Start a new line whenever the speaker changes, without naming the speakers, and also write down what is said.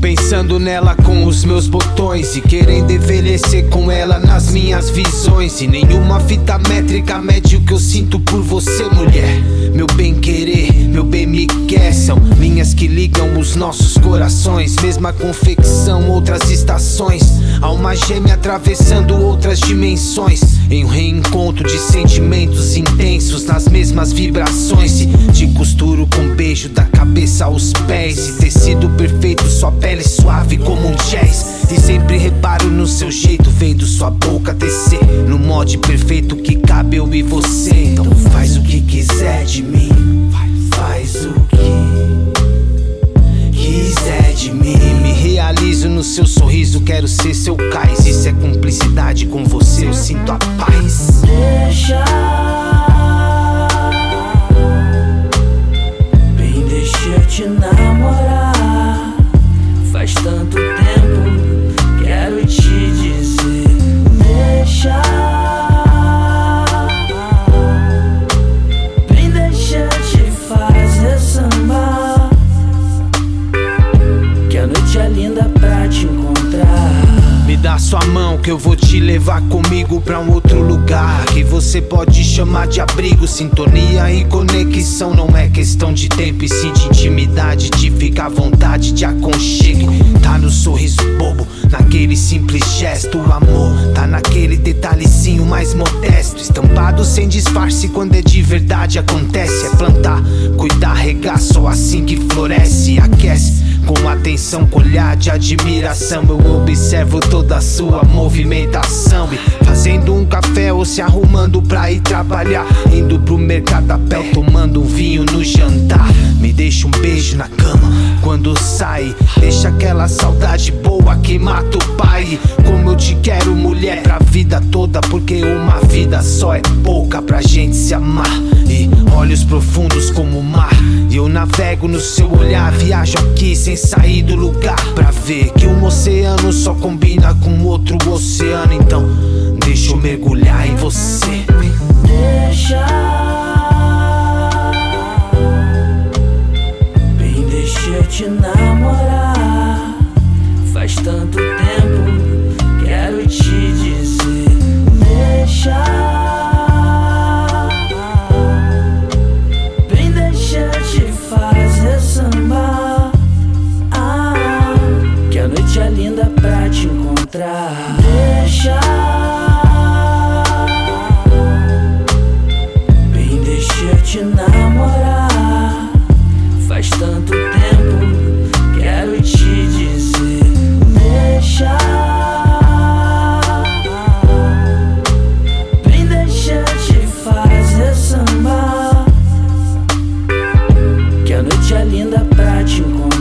pensando nela com os meus botões e querendo envelhecer com ela nas minhas visões. E nenhuma fita métrica mede o que eu sinto por você, mulher. Meu bem querer, meu bem me quer. São linhas que ligam os nossos corações. Mesma confecção, outras estações. Alma gêmea atravessando outras dimensões. Em um reencontro de sentimentos intensos nas mesmas vibrações. E te costuro com beijo da cabeça aos pés. E tecido perfeito, sua pele suave como um jazz. E sempre reparo no seu jeito, vendo sua boca descer no molde perfeito que cabe eu e você. Então faz o que quiser de mim, faz o que quiser de mim. Me realizo no seu sorriso, quero ser seu cais. Isso é cumplicidade, com você eu sinto a paz.
Deixa eu te namorar. Faz tanto tempo, quero te dizer. Deixa eu te fazer samba, que a noite é linda pra te encontrar.
Me dá sua mão que eu vou te levar comigo pra um outro lugar que você pode chamar de abrigo. Sintonia e conexão não é questão de tempo e sim de intimidade, de ficar à vontade, de aconchego. Tá no sorriso bobo, naquele simples gesto. O amor tá naquele detalhezinho mais modesto, estampado sem disfarce. Quando é de verdade acontece. É plantar, cuidar, regar, só assim que floresce e aquece. Com atenção, com olhar de admiração, eu observo toda a sua movimentação. E fazendo um café ou se arrumando pra ir trabalhar, indo pro mercado a pé, tomando um vinho no jantar. Me deixa um beijo na cama quando sai, deixa aquela saudade boa que mata o pai. Como eu te quero, mulher, pra vida toda, porque uma vida só é pouca pra gente se amar. E olhos profundos como o mar, e eu navego no seu olhar, viajo aqui sem sair do lugar, pra ver que um oceano só combina com outro oceano. Então deixa eu mergulhar em você.
Deixa eu te namorar. Faz tanto tempo, quero te dizer. Deixa eu te fazer samba, que a noite é linda pra te encontrar. Deixa eu te namorar. Faz tanto tempo, quero te dizer. Deixa eu te fazer samba, que a noite é linda pra te encontrar.